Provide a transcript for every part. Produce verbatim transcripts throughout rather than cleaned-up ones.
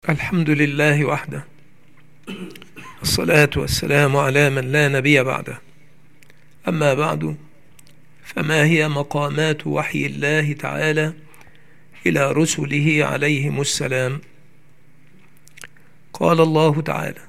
الحمد لله وحده، الصلاة والسلام على من لا نبي بعده. أما بعد، فما هي مقامات وحي الله تعالى إلى رسله عليهم السلام؟ قال الله تعالى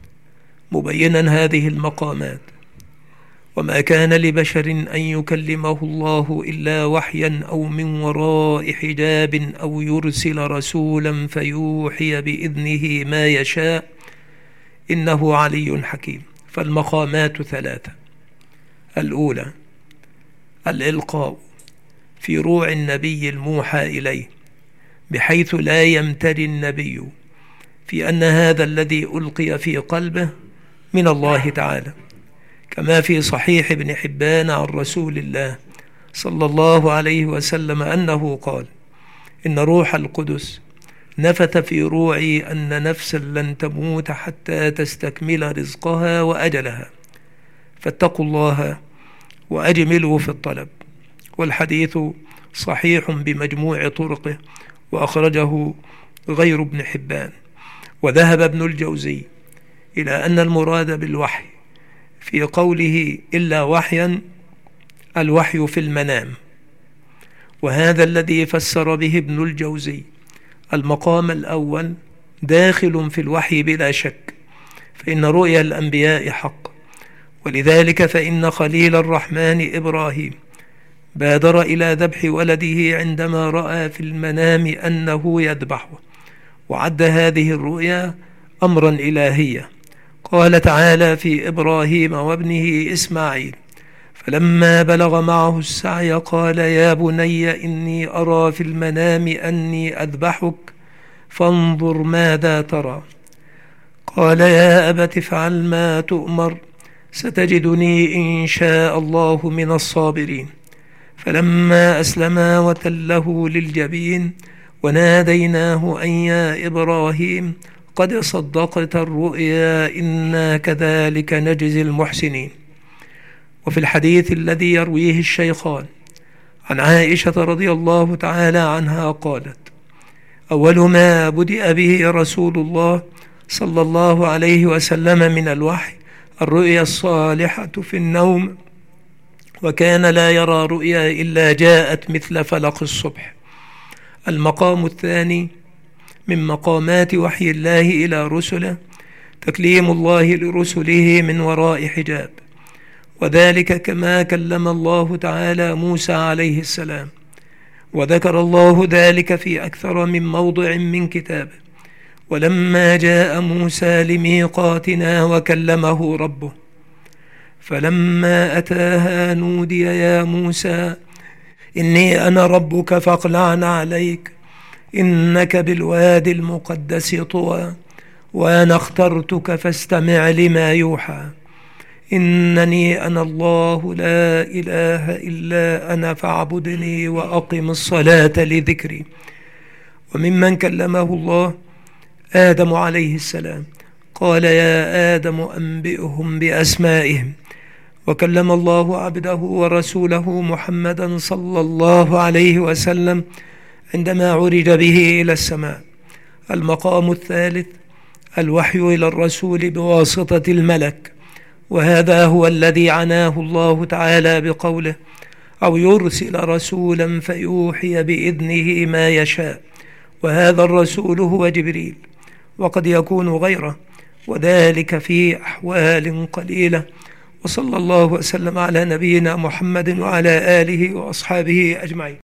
مبينا هذه المقامات: وما كان لبشر أن يكلمه الله إلا وحيا أو من وراء حجاب أو يرسل رسولا فيوحي بإذنه ما يشاء إنه علي حكيم. فالمقامات ثلاثة: الأولى الإلقاء في روع النبي الموحى إليه، بحيث لا يمتري النبي في أن هذا الذي ألقي في قلبه من الله تعالى، كما في صحيح ابن حبان عن رسول الله صلى الله عليه وسلم أنه قال: إن روح القدس نفث في روعي أن نفسا لن تموت حتى تستكمل رزقها وأجلها، فاتقوا الله وأجملوا في الطلب. والحديث صحيح بمجموع طرقه، وأخرجه غير ابن حبان. وذهب ابن الجوزي إلى أن المراد بالوحي في قوله إلا وحيا الوحي في المنام، وهذا الذي فسر به ابن الجوزي. المقام الأول داخل في الوحي بلا شك، فإن رؤيا الأنبياء حق، ولذلك فإن خليل الرحمن إبراهيم بادر إلى ذبح ولده عندما رأى في المنام أنه يذبحه، وعد هذه الرؤيا أمرا إلهيا. قال تعالى في إبراهيم وابنه إسماعيل: فلما بلغ معه السعي قال يا بني إني أرى في المنام أني أذبحك فانظر ماذا ترى. قال يا أبت افعل ما تؤمر ستجدني إن شاء الله من الصابرين. فلما أسلما وتله للجبين وناديناه أن يا إبراهيم قد صدقت الرؤيا إنا كذلك نجزي المحسنين. وفي الحديث الذي يرويه الشيخان عن عائشة رضي الله تعالى عنها قالت: أول ما بدأ به رسول الله صلى الله عليه وسلم من الوحي الرؤيا الصالحة في النوم، وكان لا يرى رؤيا إلا جاءت مثل فلق الصبح. المقام الثاني من مقامات وحي الله إلى رسله تكليم الله لرسله من وراء حجاب، وذلك كما كلم الله تعالى موسى عليه السلام، وذكر الله ذلك في أكثر من موضع من كتابه. ولما جاء موسى لميقاتنا وكلمه ربه فلما أتاها نودي يا موسى إني أنا ربك فاخلع عليك إنك بالوادي المقدس طوى وأنا اخترتك فاستمع لما يوحى إنني أنا الله لا إله إلا أنا فاعبدني وأقم الصلاة لذكري. وممن كلمه الله آدم عليه السلام، قال يا آدم أنبئهم بأسمائهم. وكلم الله عبده ورسوله محمدا صلى الله عليه وسلم عندما عرج به إلى السماء. المقام الثالث الوحي إلى الرسول بواسطة الملك، وهذا هو الذي عناه الله تعالى بقوله: أو يرسل رسولا فيوحي بإذنه ما يشاء. وهذا الرسول هو جبريل، وقد يكون غيره، وذلك في أحوال قليلة. وصلى الله وسلم على نبينا محمد وعلى آله وأصحابه أجمعين.